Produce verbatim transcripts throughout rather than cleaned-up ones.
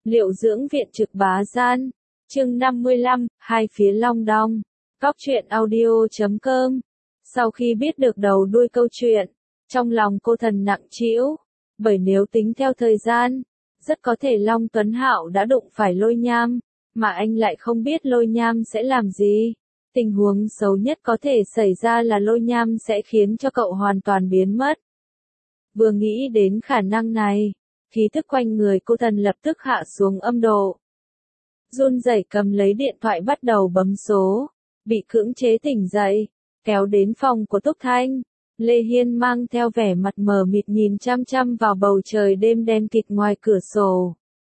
Liệu dưỡng viện trực bá gian. Chương năm mươi lăm, hai phía long đong. Góc truyện audio chấm com. Sau khi biết được đầu đuôi câu chuyện, trong lòng cô Thần nặng trĩu, bởi nếu tính theo thời gian, rất có thể Long Tuấn Hạo đã đụng phải Lôi Nham, mà anh lại không biết Lôi Nham sẽ làm gì. Tình huống xấu nhất có thể xảy ra là Lôi Nham sẽ khiến cho cậu hoàn toàn biến mất. Vừa nghĩ đến khả năng này, khí thức quanh người cô Thần lập tức hạ xuống âm độ. Run rẩy cầm lấy điện thoại bắt đầu bấm số, bị cưỡng chế tỉnh dậy, kéo đến phòng của Túc Thanh. Lê Hiên mang theo vẻ mặt mờ mịt nhìn chăm chăm vào bầu trời đêm đen kịt ngoài cửa sổ.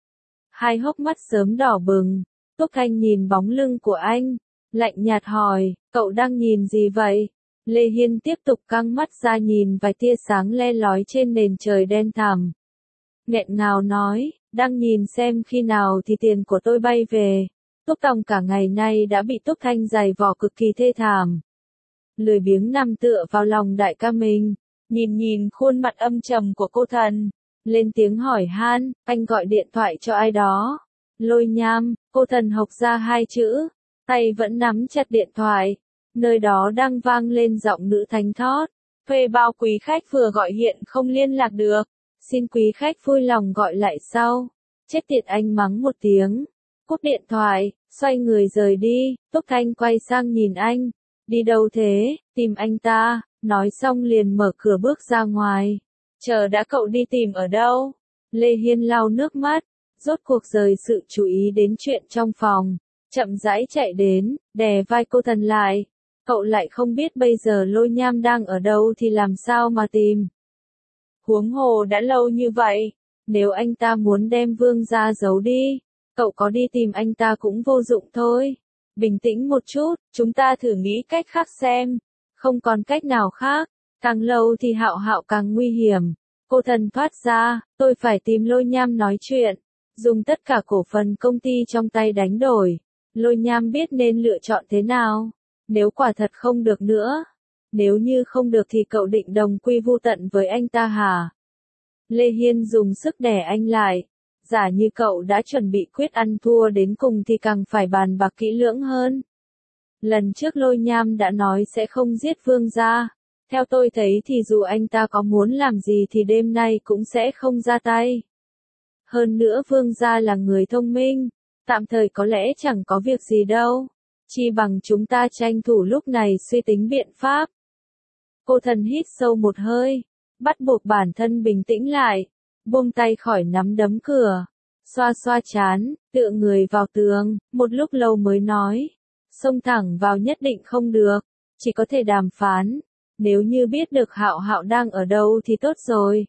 Hai hốc mắt sớm đỏ bừng, Túc Thanh nhìn bóng lưng của anh, lạnh nhạt hỏi, cậu đang nhìn gì vậy? Lê Hiên tiếp tục căng mắt ra nhìn vài tia sáng le lói trên nền trời đen thẳm. Nghẹn ngào nói, đang nhìn xem khi nào thì tiền của tôi bay về. Túc Tòng cả ngày nay đã bị Túc Thanh giày vò cực kỳ thê thảm. Lười biếng nằm tựa vào lòng đại ca mình, nhìn nhìn khuôn mặt âm trầm của cô Thần, lên tiếng hỏi han, anh gọi điện thoại cho ai đó? Lôi Nham. Cô Thần hộc ra hai chữ, tay vẫn nắm chặt điện thoại, nơi đó đang vang lên giọng nữ thánh thót. Thuê bao quý khách vừa gọi hiện không liên lạc được, xin quý khách vui lòng gọi lại sau. Chết tiệt, anh mắng một tiếng, cúp điện thoại, xoay người rời đi. Túc Thanh quay sang nhìn anh, đi đâu thế? Tìm anh ta. Nói xong liền mở cửa bước ra ngoài. Chờ đã, cậu đi tìm ở đâu? Lê Hiên lau nước mắt, rốt cuộc rời sự chú ý đến chuyện trong phòng, chậm rãi chạy đến, đè vai cô Thần lại. Cậu lại không biết bây giờ Lôi Nham đang ở đâu thì làm sao mà tìm? Huống hồ đã lâu như vậy, nếu anh ta muốn đem Vương ra giấu đi, cậu có đi tìm anh ta cũng vô dụng thôi. Bình tĩnh một chút, chúng ta thử nghĩ cách khác xem. Không còn cách nào khác, càng lâu thì Hạo Hạo càng nguy hiểm. Cô Thần thoát ra, tôi phải tìm Lôi Nham nói chuyện, dùng tất cả cổ phần công ty trong tay đánh đổi. Lôi Nham biết nên lựa chọn thế nào, nếu quả thật không được nữa. Nếu như không được thì cậu định đồng quy vu tận với anh ta hả? Lê Hiên dùng sức đè anh lại, giả như cậu đã chuẩn bị quyết ăn thua đến cùng thì càng phải bàn bạc kỹ lưỡng hơn. Lần trước Lôi Nham đã nói sẽ không giết Vương gia, theo tôi thấy thì dù anh ta có muốn làm gì thì đêm nay cũng sẽ không ra tay. Hơn nữa Vương gia là người thông minh, tạm thời có lẽ chẳng có việc gì đâu, chi bằng chúng ta tranh thủ lúc này suy tính biện pháp. Cô Thần hít sâu một hơi, bắt buộc bản thân bình tĩnh lại, buông tay khỏi nắm đấm cửa, xoa xoa trán, tựa người vào tường, một lúc lâu mới nói, xông thẳng vào nhất định không được, chỉ có thể đàm phán, nếu như biết được Hạo Hạo đang ở đâu thì tốt rồi.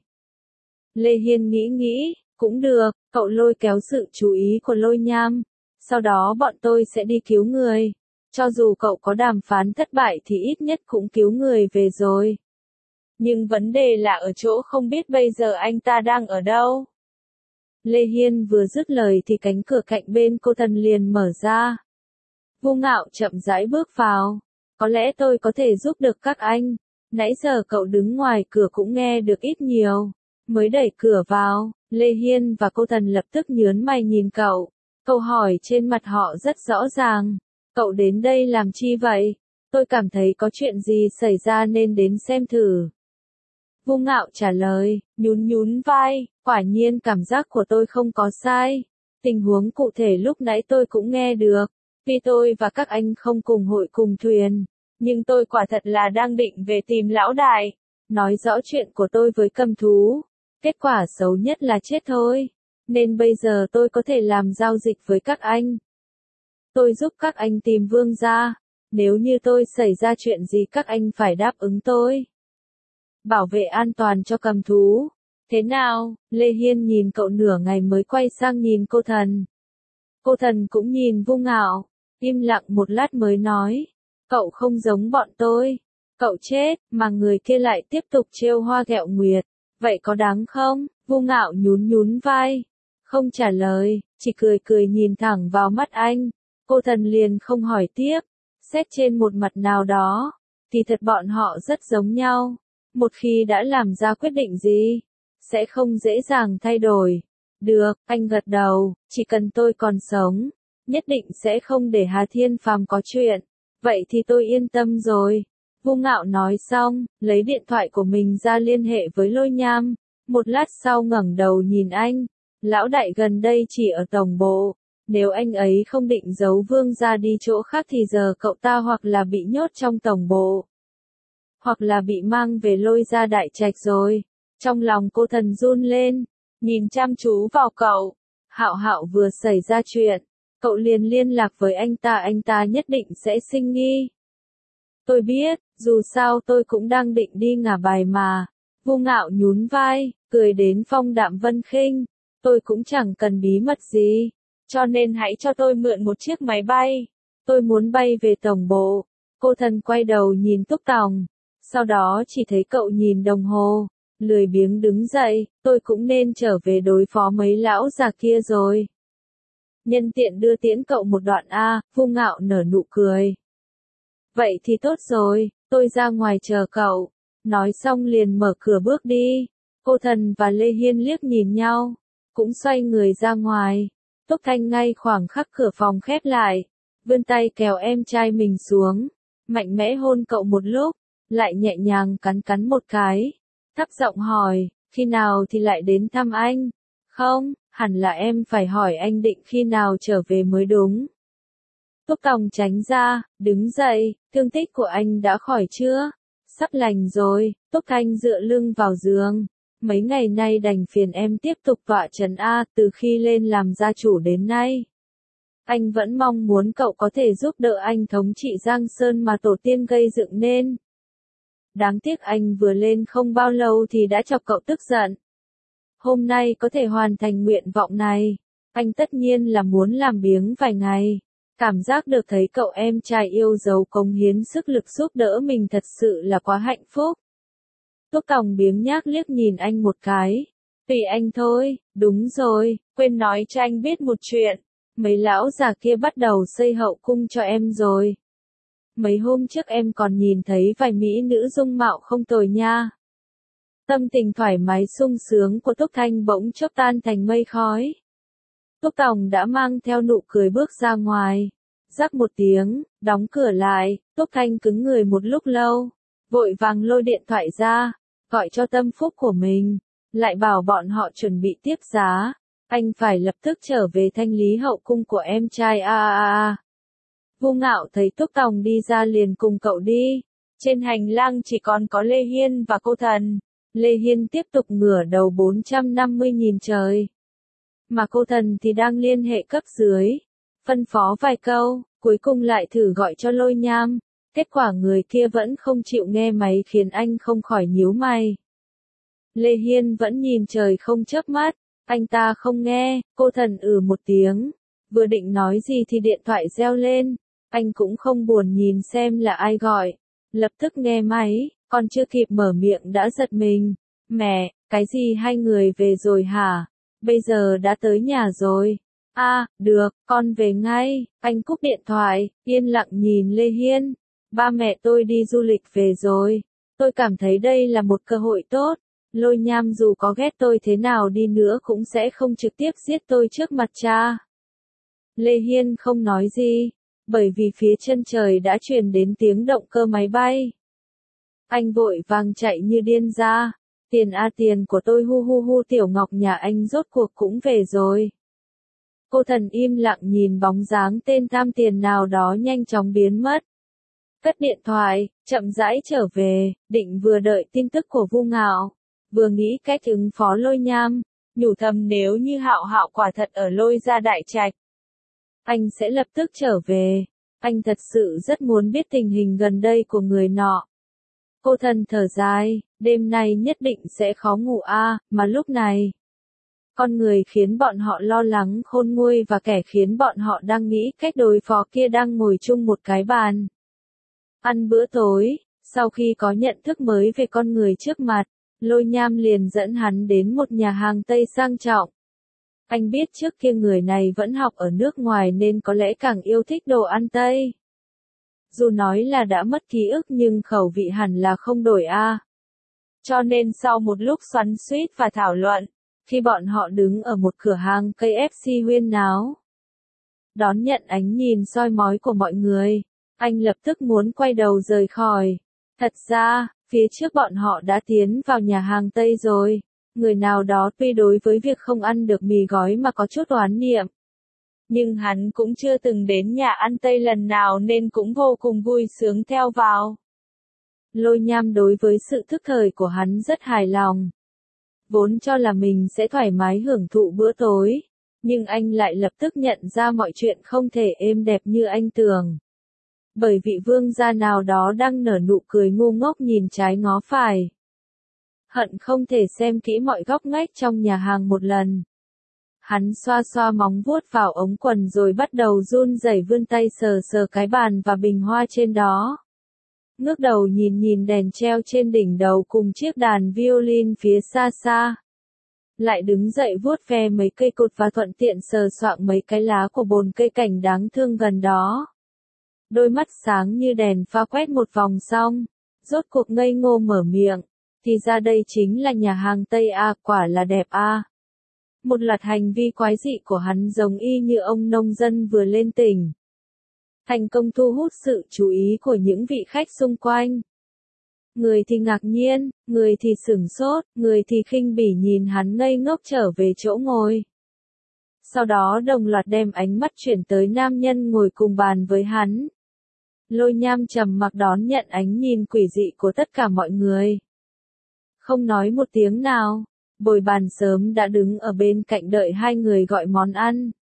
Lê Hiên nghĩ nghĩ, cũng được, cậu lôi kéo sự chú ý của Lôi Nham, sau đó bọn tôi sẽ đi cứu người. Cho dù cậu có đàm phán thất bại thì ít nhất cũng cứu người về rồi. Nhưng vấn đề là ở chỗ không biết bây giờ anh ta đang ở đâu. Lê Hiên vừa dứt lời thì cánh cửa cạnh bên cô Thần liền mở ra. Vô Ngạo chậm rãi bước vào. Có lẽ tôi có thể giúp được các anh. Nãy giờ cậu đứng ngoài cửa cũng nghe được ít nhiều. Mới đẩy cửa vào, Lê Hiên và cô Thần lập tức nhớn mày nhìn cậu. Câu hỏi trên mặt họ rất rõ ràng. Cậu đến đây làm chi vậy? Tôi cảm thấy có chuyện gì xảy ra nên đến xem thử. Vô Ngạo trả lời, nhún nhún vai, quả nhiên cảm giác của tôi không có sai. Tình huống cụ thể lúc nãy tôi cũng nghe được. Vì tôi và các anh không cùng hội cùng thuyền, nhưng tôi quả thật là đang định về tìm lão đại, nói rõ chuyện của tôi với Cầm Thú. Kết quả xấu nhất là chết thôi. Nên bây giờ tôi có thể làm giao dịch với các anh. Tôi giúp các anh tìm Vương gia. Nếu như tôi xảy ra chuyện gì các anh phải đáp ứng tôi. Bảo vệ an toàn cho Cầm Thú. Thế nào? Lê Hiên nhìn cậu nửa ngày mới quay sang nhìn cô Thần. Cô Thần cũng nhìn Vô Ngạo, im lặng một lát mới nói. Cậu không giống bọn tôi. Cậu chết, mà người kia lại tiếp tục trêu hoa ghẹo nguyệt. Vậy có đáng không? Vô Ngạo nhún nhún vai. Không trả lời, chỉ cười cười nhìn thẳng vào mắt anh. Cô Thần liền không hỏi tiếp. Xét trên một mặt nào đó, thì thật bọn họ rất giống nhau. Một khi đã làm ra quyết định gì, sẽ không dễ dàng thay đổi. Được, anh gật đầu, chỉ cần tôi còn sống, nhất định sẽ không để Hà Thiên Phàm có chuyện. Vậy thì tôi yên tâm rồi. Vu Ngạo nói xong, lấy điện thoại của mình ra liên hệ với Lôi Nham. Một lát sau ngẩng đầu nhìn anh. Lão đại gần đây chỉ ở tổng bộ. Nếu anh ấy không định giấu Vương ra đi chỗ khác thì giờ cậu ta hoặc là bị nhốt trong tổng bộ, hoặc là bị mang về Lôi ra đại trạch rồi. Trong lòng cô Thần run lên, nhìn chăm chú vào cậu. Hạo Hạo vừa xảy ra chuyện, cậu liền liên lạc với anh ta, anh ta nhất định sẽ sinh nghi. Tôi biết, dù sao tôi cũng đang định đi ngả bài mà. Vu Ngạo nhún vai, cười đến phong đạm vân khinh. Tôi cũng chẳng cần bí mật gì, cho nên hãy cho tôi mượn một chiếc máy bay. Tôi muốn bay về tổng bộ. Cô Thần quay đầu nhìn Túc Tòng, sau đó chỉ thấy cậu nhìn đồng hồ, lười biếng đứng dậy. Tôi cũng nên trở về đối phó mấy lão già kia rồi. Nhân tiện đưa tiễn cậu một đoạn a. Vu Ngạo nở nụ cười. Vậy thì tốt rồi, tôi ra ngoài chờ cậu. Nói xong liền mở cửa bước đi. Cô Thần và Lê Hiên liếc nhìn nhau, cũng xoay người ra ngoài. Túc Thanh ngay khoảng khắc cửa phòng khép lại, vươn tay kéo em trai mình xuống, mạnh mẽ hôn cậu một lúc, lại nhẹ nhàng cắn cắn một cái, thấp giọng hỏi, khi nào thì lại đến thăm anh? Không, hẳn là em phải hỏi anh định khi nào trở về mới đúng. Túc Tòng tránh ra, đứng dậy, thương tích của anh đã khỏi chưa? Sắp lành rồi. Túc Thanh dựa lưng vào giường. Mấy ngày nay đành phiền em tiếp tục tọa trấn A, từ khi lên làm gia chủ đến nay. Anh vẫn mong muốn cậu có thể giúp đỡ anh thống trị Giang Sơn mà tổ tiên gây dựng nên. Đáng tiếc anh vừa lên không bao lâu thì đã chọc cậu tức giận. Hôm nay có thể hoàn thành nguyện vọng này, anh tất nhiên là muốn làm biếng vài ngày. Cảm giác được thấy cậu em trai yêu dấu cống hiến sức lực giúp đỡ mình thật sự là quá hạnh phúc. Túc Tòng biếng nhác liếc nhìn anh một cái. Tùy anh thôi, đúng rồi, quên nói cho anh biết một chuyện. Mấy lão già kia bắt đầu xây hậu cung cho em rồi. Mấy hôm trước em còn nhìn thấy vài mỹ nữ dung mạo không tồi nha. Tâm tình thoải mái sung sướng của Túc Thanh bỗng chốc tan thành mây khói. Túc Tòng đã mang theo nụ cười bước ra ngoài. Rắc một tiếng, đóng cửa lại. Túc Thanh cứng người một lúc lâu, vội vàng lôi điện thoại ra, gọi cho tâm phúc của mình, lại bảo bọn họ chuẩn bị tiếp giá. Anh phải lập tức trở về thanh lý hậu cung của em trai a a a. Vu Ngạo thấy Túc Tòng đi ra liền cùng cậu đi. Trên hành lang chỉ còn có Lê Hiên và cô Thần. Lê Hiên tiếp tục ngửa đầu bốn trăm năm mươi nhìn trời. Mà cô Thần thì đang liên hệ cấp dưới, phân phó vài câu, cuối cùng lại thử gọi cho Lôi Nham. Kết quả người kia vẫn không chịu nghe máy khiến anh không khỏi nhíu mày. Lê Hiên vẫn nhìn trời không chớp mắt, anh ta không nghe. Cô Thần ừ một tiếng, vừa định nói gì thì điện thoại reo lên. Anh cũng không buồn nhìn xem là ai gọi, lập tức nghe máy, còn chưa kịp mở miệng đã giật mình. Mẹ, cái gì hai người về rồi hả? Bây giờ đã tới nhà rồi. A, à, được, con về ngay. Anh cúp điện thoại, yên lặng nhìn Lê Hiên. Ba mẹ tôi đi du lịch về rồi. Tôi cảm thấy đây là một cơ hội tốt. Lôi Nham dù có ghét tôi thế nào đi nữa cũng sẽ không trực tiếp giết tôi trước mặt cha. Lê Hiên không nói gì, bởi vì phía chân trời đã truyền đến tiếng động cơ máy bay. Anh vội vàng chạy như điên ra. Tiền a tiền của tôi, hu hu hu, Tiểu Ngọc nhà anh rốt cuộc cũng về rồi. Cô Thần im lặng nhìn bóng dáng tên tham tiền nào đó nhanh chóng biến mất. Cất điện thoại, chậm rãi trở về, định vừa đợi tin tức của Vu Ngạo, vừa nghĩ cách ứng phó Lôi Nham, nhủ thầm nếu như Hạo Hạo quả thật ở Lôi gia đại trạch, anh sẽ lập tức trở về. Anh thật sự rất muốn biết tình hình gần đây của người nọ. Cô Thần thở dài, đêm nay nhất định sẽ khó ngủ a, mà lúc này, con người khiến bọn họ lo lắng khôn nguôi và kẻ khiến bọn họ đang nghĩ cách đối phó kia đang ngồi chung một cái bàn. Ăn bữa tối, sau khi có nhận thức mới về con người trước mặt, Lôi Nham liền dẫn hắn đến một nhà hàng Tây sang trọng. Anh biết trước kia người này vẫn học ở nước ngoài nên có lẽ càng yêu thích đồ ăn Tây. Dù nói là đã mất ký ức nhưng khẩu vị hẳn là không đổi a. Cho nên sau một lúc xoắn xuýt và thảo luận, khi bọn họ đứng ở một cửa hàng ca ép xê huyên náo. Đón nhận ánh nhìn soi mói của mọi người, anh lập tức muốn quay đầu rời khỏi. Thật ra, phía trước bọn họ đã tiến vào nhà hàng Tây rồi. Người nào đó tuy đối với việc không ăn được mì gói mà có chút oán niệm. Nhưng hắn cũng chưa từng đến nhà ăn Tây lần nào nên cũng vô cùng vui sướng theo vào. Lôi Nham đối với sự thức thời của hắn rất hài lòng. Vốn cho là mình sẽ thoải mái hưởng thụ bữa tối. Nhưng anh lại lập tức nhận ra mọi chuyện không thể êm đẹp như anh tưởng. Bởi vị vương gia nào đó đang nở nụ cười ngu ngốc nhìn trái ngó phải. Hận không thể xem kỹ mọi góc ngách trong nhà hàng một lần. Hắn xoa xoa móng vuốt vào ống quần rồi bắt đầu run rẩy vươn tay sờ sờ cái bàn và bình hoa trên đó. Ngước đầu nhìn nhìn đèn treo trên đỉnh đầu cùng chiếc đàn violin phía xa xa. Lại đứng dậy vuốt ve mấy cây cột và thuận tiện sờ soạng mấy cái lá của bồn cây cảnh đáng thương gần đó. Đôi mắt sáng như đèn pha quét một vòng xong, rốt cuộc ngây ngô mở miệng, thì ra đây chính là nhà hàng Tây A, quả là đẹp a. Một loạt hành vi quái dị của hắn giống y như ông nông dân vừa lên tỉnh. Thành công thu hút sự chú ý của những vị khách xung quanh. Người thì ngạc nhiên, người thì sửng sốt, người thì khinh bỉ nhìn hắn ngây ngốc trở về chỗ ngồi. Sau đó đồng loạt đem ánh mắt chuyển tới nam nhân ngồi cùng bàn với hắn. Lôi Nham trầm mặc đón nhận ánh nhìn quỷ dị của tất cả mọi người. Không nói một tiếng nào, bồi bàn sớm đã đứng ở bên cạnh đợi hai người gọi món ăn.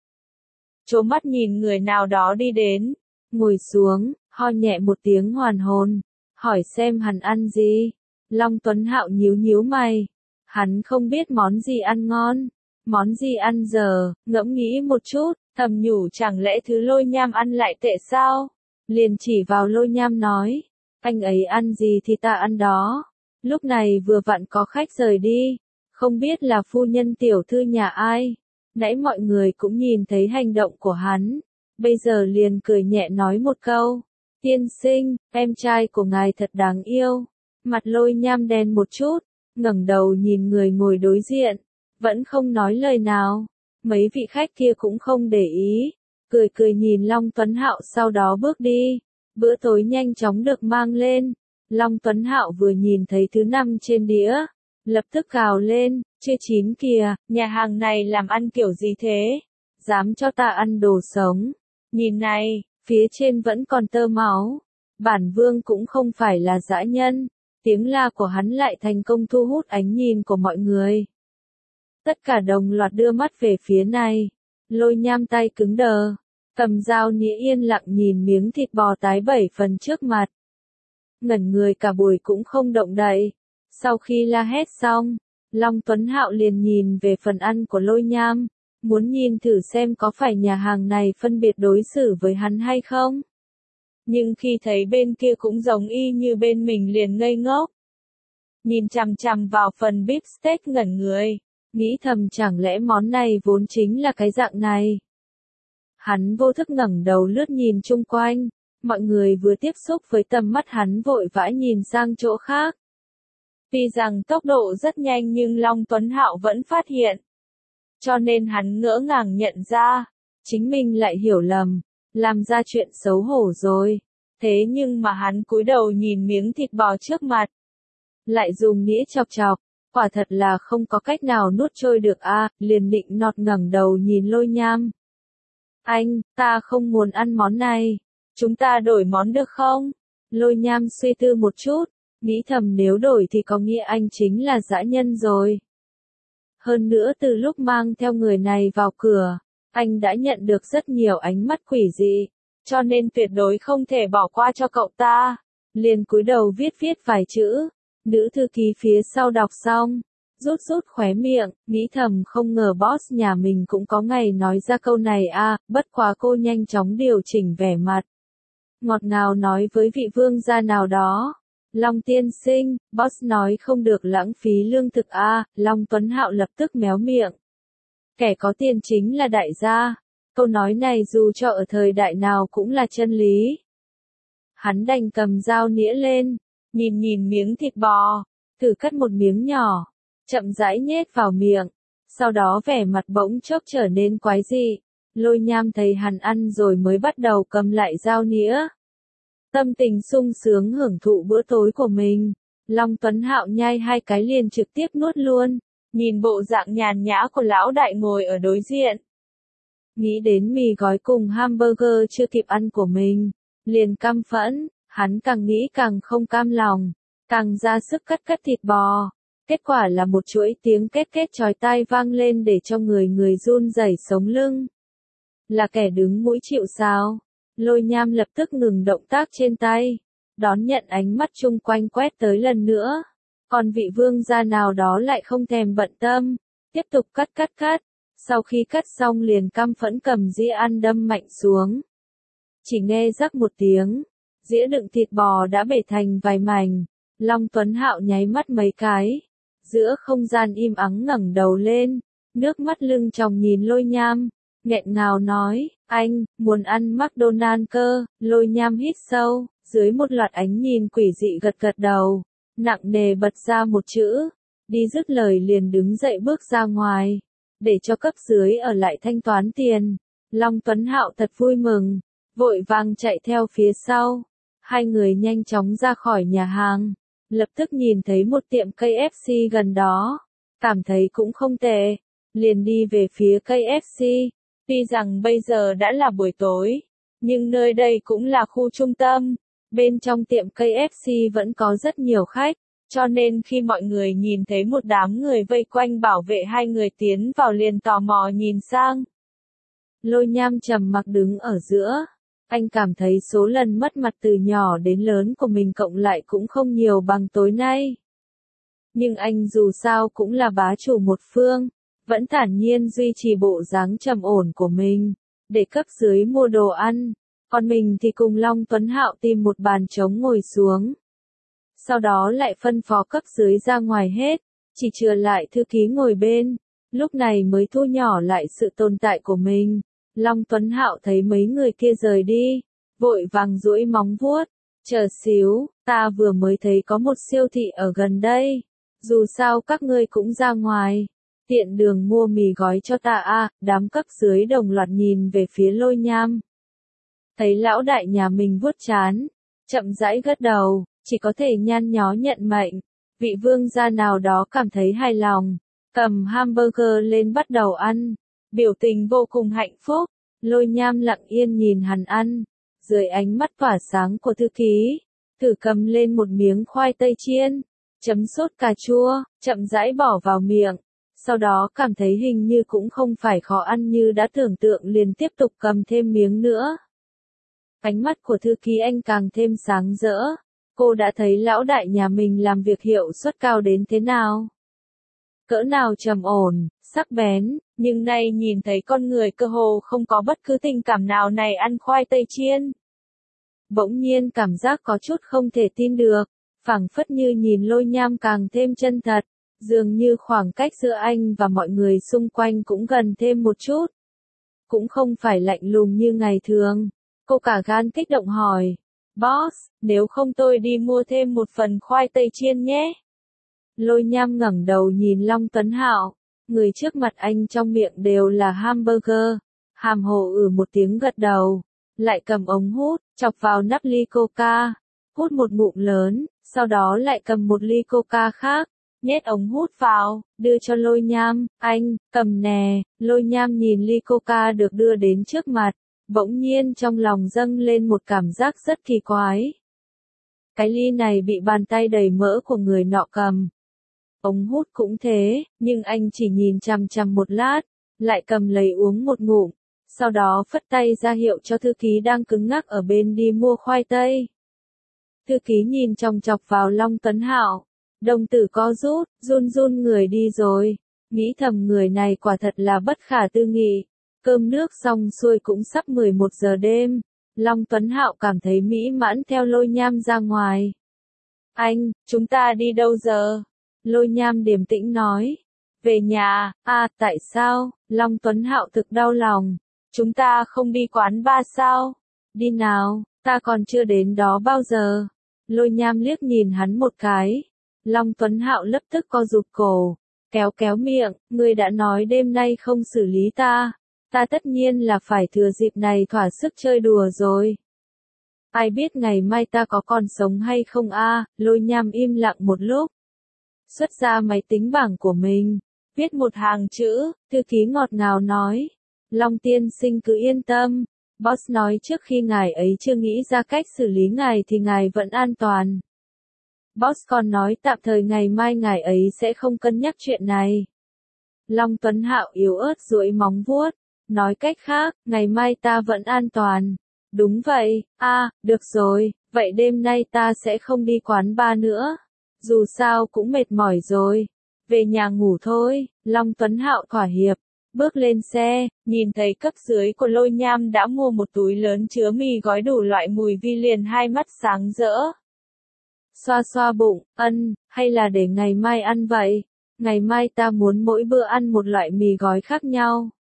Trố mắt nhìn người nào đó đi đến, ngồi xuống, ho nhẹ một tiếng hoàn hồn, hỏi xem hắn ăn gì. Long Tuấn Hạo nhíu nhíu mày, hắn không biết món gì ăn ngon, món gì ăn giờ, ngẫm nghĩ một chút, thầm nhủ chẳng lẽ thứ Lôi Nham ăn lại tệ sao? Liền chỉ vào Lôi Nham nói, anh ấy ăn gì thì ta ăn đó. Lúc này vừa vặn có khách rời đi, không biết là phu nhân tiểu thư nhà ai. Nãy mọi người cũng nhìn thấy hành động của hắn, bây giờ liền cười nhẹ nói một câu, tiên sinh, em trai của ngài thật đáng yêu. Mặt Lôi Nham đen một chút, ngẩng đầu nhìn người ngồi đối diện, vẫn không nói lời nào. Mấy vị khách kia cũng không để ý, cười cười nhìn Long Tuấn Hạo sau đó bước đi. Bữa tối nhanh chóng được mang lên. Long Tuấn Hạo vừa nhìn thấy thứ năm trên đĩa, lập tức gào lên, chưa chín kìa, nhà hàng này làm ăn kiểu gì thế? Dám cho ta ăn đồ sống. Nhìn này, phía trên vẫn còn tơ máu. Bản vương cũng không phải là dã nhân. Tiếng la của hắn lại thành công thu hút ánh nhìn của mọi người. Tất cả đồng loạt đưa mắt về phía này. Lôi Nham tay cứng đờ, cầm dao nĩa yên lặng nhìn miếng thịt bò tái bảy phần trước mặt. Ngẩn người cả buổi cũng không động đậy. Sau khi la hét xong, Long Tuấn Hạo liền nhìn về phần ăn của Lôi Nham, muốn nhìn thử xem có phải nhà hàng này phân biệt đối xử với hắn hay không. Nhưng khi thấy bên kia cũng giống y như bên mình liền ngây ngốc. Nhìn chằm chằm vào phần beef steak ngẩn người, nghĩ thầm chẳng lẽ món này vốn chính là cái dạng này. Hắn vô thức ngẩng đầu lướt nhìn chung quanh, mọi người vừa tiếp xúc với tầm mắt hắn vội vã nhìn sang chỗ khác. Tuy rằng tốc độ rất nhanh nhưng Long Tuấn Hạo vẫn phát hiện. Cho nên hắn ngỡ ngàng nhận ra, chính mình lại hiểu lầm, làm ra chuyện xấu hổ rồi. Thế nhưng mà hắn cúi đầu nhìn miếng thịt bò trước mặt, lại dùng nĩa chọc chọc, quả thật là không có cách nào nuốt trôi được a, à, liền định nọt ngẩng đầu nhìn Lôi Nham. Anh, ta không muốn ăn món này, chúng ta đổi món được không? Lôi Nham suy tư một chút, nghĩ thầm nếu đổi thì có nghĩa anh chính là dã nhân rồi. Hơn nữa từ lúc mang theo người này vào cửa, anh đã nhận được rất nhiều ánh mắt quỷ dị, cho nên tuyệt đối không thể bỏ qua cho cậu ta. Liền cúi đầu viết viết vài chữ, nữ thư ký phía sau đọc xong, rút rút khóe miệng, nghĩ thầm không ngờ boss nhà mình cũng có ngày nói ra câu này à, bất quá cô nhanh chóng điều chỉnh vẻ mặt. Ngọt ngào nói với vị vương gia nào đó, Long tiên sinh, boss nói không được lãng phí lương thực à, Long Tuấn Hạo lập tức méo miệng. Kẻ có tiền chính là đại gia, câu nói này dù cho ở thời đại nào cũng là chân lý. Hắn đành cầm dao nĩa lên, nhìn nhìn miếng thịt bò, thử cắt một miếng nhỏ, chậm rãi nhét vào miệng, Sau đó vẻ mặt bỗng chốc trở nên quái dị. Lôi Nham thấy hắn ăn rồi mới bắt đầu cầm lại dao nĩa. Tâm tình sung sướng hưởng thụ bữa tối của mình. Long Tuấn Hạo nhai hai cái liền trực tiếp nuốt luôn. Nhìn bộ dạng nhàn nhã của lão đại ngồi ở đối diện. Nghĩ đến mì gói cùng hamburger chưa kịp ăn của mình. Liền căm phẫn, hắn càng nghĩ càng không cam lòng. Càng ra sức cắt cắt thịt bò. Kết quả là một chuỗi tiếng két két chói tai vang lên để cho người người run rẩy sống lưng. Là kẻ đứng mũi chịu sào. Lôi Nham lập tức ngừng động tác trên tay. Đón nhận ánh mắt chung quanh quét tới lần nữa. Còn vị vương gia nào đó lại không thèm bận tâm. Tiếp tục cắt cắt cắt. Sau khi cắt xong liền căm phẫn cầm dĩa ăn đâm mạnh xuống. Chỉ nghe rắc một tiếng. Dĩa đựng thịt bò đã bể thành vài mảnh. Long Tuấn Hạo nháy mắt mấy cái. Giữa không gian im ắng ngẩng đầu lên. Nước mắt lưng tròng nhìn Lôi Nham. Nghẹn ngào nói, anh, muốn ăn McDonald's cơ. Lôi Nham hít sâu, dưới một loạt ánh nhìn quỷ dị gật gật đầu. Nặng nề bật ra một chữ. Đi dứt lời liền đứng dậy bước ra ngoài. Để cho cấp dưới ở lại thanh toán tiền. Long Tuấn Hạo thật vui mừng. Vội vàng chạy theo phía sau. Hai người nhanh chóng ra khỏi nhà hàng. Lập tức nhìn thấy một tiệm ca ép xê gần đó. Cảm thấy cũng không tệ. Liền đi về phía ca ép xê. Tuy rằng bây giờ đã là buổi tối. Nhưng nơi đây cũng là khu trung tâm. Bên trong tiệm ca ép xê vẫn có rất nhiều khách. Cho nên khi mọi người nhìn thấy một đám người vây quanh bảo vệ hai người tiến vào liền tò mò nhìn sang. Lôi Nham trầm mặc đứng ở giữa. Anh cảm thấy số lần mất mặt từ nhỏ đến lớn của mình cộng lại cũng không nhiều bằng tối nay. Nhưng anh dù sao cũng là bá chủ một phương, vẫn thản nhiên duy trì bộ dáng trầm ổn của mình, để cấp dưới mua đồ ăn, còn mình thì cùng Long Tuấn Hạo tìm một bàn trống ngồi xuống. Sau đó lại phân phó cấp dưới ra ngoài hết, chỉ chừa lại thư ký ngồi bên, lúc này mới thu nhỏ lại sự tồn tại của mình. Long Tuấn Hạo thấy mấy người kia rời đi, vội vàng duỗi móng vuốt, chờ xíu, ta vừa mới thấy có một siêu thị ở gần đây, dù sao các ngươi cũng ra ngoài, tiện đường mua mì gói cho ta a. Đám cấp dưới đồng loạt nhìn về phía Lôi Nham. Thấy lão đại nhà mình vuốt trán, chậm rãi gật đầu, chỉ có thể nhăn nhó nhận mệnh, vị vương gia nào đó cảm thấy hài lòng, cầm hamburger lên bắt đầu ăn. Biểu tình vô cùng hạnh phúc, Lôi Nham lặng yên nhìn hắn ăn, dưới ánh mắt tỏa sáng của thư ký, thử cầm lên một miếng khoai tây chiên, chấm sốt cà chua, chậm rãi bỏ vào miệng, sau đó cảm thấy hình như cũng không phải khó ăn như đã tưởng tượng liền tiếp tục cầm thêm miếng nữa. Ánh mắt của thư ký anh càng thêm sáng rỡ, cô đã thấy lão đại nhà mình làm việc hiệu suất cao đến thế nào. Cỡ nào trầm ổn, sắc bén, nhưng nay nhìn thấy con người cơ hồ không có bất cứ tình cảm nào này ăn khoai tây chiên. Bỗng nhiên cảm giác có chút không thể tin được, phảng phất như nhìn Lôi Nham càng thêm chân thật, dường như khoảng cách giữa anh và mọi người xung quanh cũng gần thêm một chút. Cũng không phải lạnh lùng như ngày thường, cô cả gan kích động hỏi, boss, nếu không tôi đi mua thêm một phần khoai tây chiên nhé. Lôi Nham ngẩng đầu nhìn Long Tuấn Hạo, người trước mặt anh trong miệng đều là hamburger, hàm hồ ử một tiếng gật đầu, lại cầm ống hút, chọc vào nắp ly coca, hút một ngụm lớn, sau đó lại cầm một ly coca khác, nhét ống hút vào, đưa cho Lôi Nham, anh, cầm nè. Lôi Nham nhìn ly coca được đưa đến trước mặt, bỗng nhiên trong lòng dâng lên một cảm giác rất kỳ quái. Cái ly này bị bàn tay đầy mỡ của người nọ cầm. Ống hút cũng thế, nhưng anh chỉ nhìn chằm chằm một lát, lại cầm lấy uống một ngụm, sau đó phất tay ra hiệu cho thư ký đang cứng ngắc ở bên đi mua khoai tây. Thư ký nhìn chòng chọc vào Long Tuấn Hạo, đồng tử co rút, run run người đi rồi, nghĩ thầm người này quả thật là bất khả tư nghị. Cơm nước xong xuôi cũng sắp mười một giờ đêm, Long Tuấn Hạo cảm thấy mỹ mãn theo Lôi Nham ra ngoài. Anh, chúng ta đi đâu giờ? Lôi Nham điềm tĩnh nói. Về nhà. À, tại sao? Long Tuấn Hạo thực đau lòng. Chúng ta không đi quán bar sao? Đi nào, ta còn chưa đến đó bao giờ. Lôi Nham liếc nhìn hắn một cái. Long Tuấn Hạo lập tức co rụt cổ. kéo kéo miệng, ngươi đã nói đêm nay không xử lý ta, ta tất nhiên là phải thừa dịp này thỏa sức chơi đùa rồi. Ai biết ngày mai ta có còn sống hay không a? Lôi Nham im lặng một lúc, xuất ra máy tính bảng của mình, viết một hàng chữ, thư ký ngọt ngào nói, Long tiên sinh cứ yên tâm, boss nói trước khi ngài ấy chưa nghĩ ra cách xử lý ngài thì ngài vẫn an toàn. Boss còn nói tạm thời ngày mai ngài ấy sẽ không cân nhắc chuyện này. Long Tuấn Hạo yếu ớt duỗi móng vuốt, nói cách khác, ngày mai ta vẫn an toàn. Đúng vậy, a, à, được rồi, vậy đêm nay ta sẽ không đi quán bar nữa. Dù sao cũng mệt mỏi rồi, về nhà ngủ thôi. Long Tuấn Hạo thỏa hiệp, bước lên xe, nhìn thấy cấp dưới của Lôi Nham đã mua một túi lớn chứa mì gói đủ loại mùi vi liền hai mắt sáng rỡ. Xoa xoa bụng, ân, hay là để ngày mai ăn vậy? Ngày mai ta muốn mỗi bữa ăn một loại mì gói khác nhau.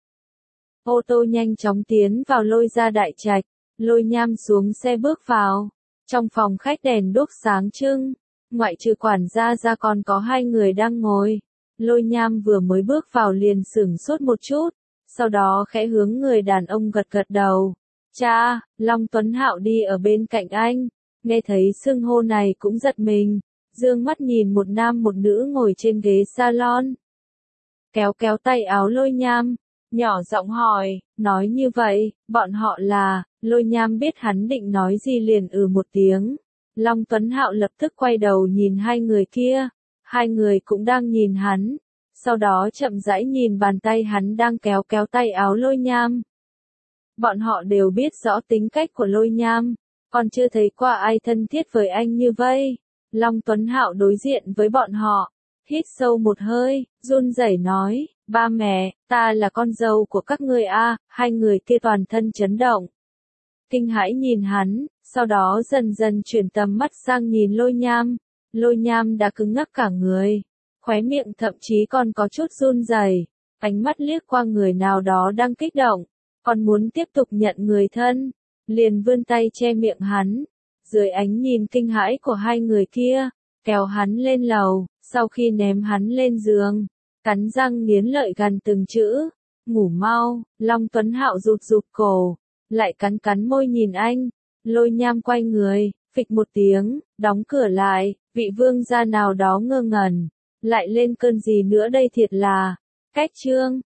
Ô tô nhanh chóng tiến vào Lôi gia đại trạch, Lôi Nham xuống xe bước vào. Trong phòng khách đèn đuốc sáng trưng, ngoại trừ quản gia ra còn có hai người đang ngồi. Lôi Nham vừa mới bước vào liền sửng sốt một chút, sau đó khẽ hướng người đàn ông gật gật đầu. Cha, Long Tuấn Hạo đi ở bên cạnh anh, nghe thấy xưng hô này cũng giật mình, dương mắt nhìn một nam một nữ ngồi trên ghế salon. Kéo kéo tay áo Lôi Nham, nhỏ giọng hỏi, nói như vậy, bọn họ là, Lôi Nham biết hắn định nói gì liền ừ một tiếng. Long Tuấn Hạo lập tức quay đầu nhìn hai người kia, hai người cũng đang nhìn hắn, sau đó chậm rãi nhìn bàn tay hắn đang kéo kéo tay áo Lôi Nham. Bọn họ đều biết rõ tính cách của Lôi Nham, còn chưa thấy qua ai thân thiết với anh như vậy. Long Tuấn Hạo đối diện với bọn họ, hít sâu một hơi, run rẩy nói, ba mẹ, ta là con dâu của các ngươi a. Hai người kia toàn thân chấn động, kinh hãi nhìn hắn, sau đó dần dần chuyển tầm mắt sang nhìn Lôi Nham. Lôi Nham đã cứng ngắc cả người, khóe miệng thậm chí còn có chút run rẩy, ánh mắt liếc qua người nào đó đang kích động, còn muốn tiếp tục nhận người thân, liền vươn tay che miệng hắn. Dưới ánh nhìn kinh hãi của hai người kia, kéo hắn lên lầu, sau khi ném hắn lên giường, cắn răng nghiến lợi gằn từng chữ, ngủ mau. Long Tuấn Hạo rụt rụt cổ, lại cắn cắn môi nhìn anh. Lôi Nham quay người, phịch một tiếng, đóng cửa lại, vị vương gia nào đó ngơ ngẩn, lại lên cơn gì nữa đây thiệt là. Cách chương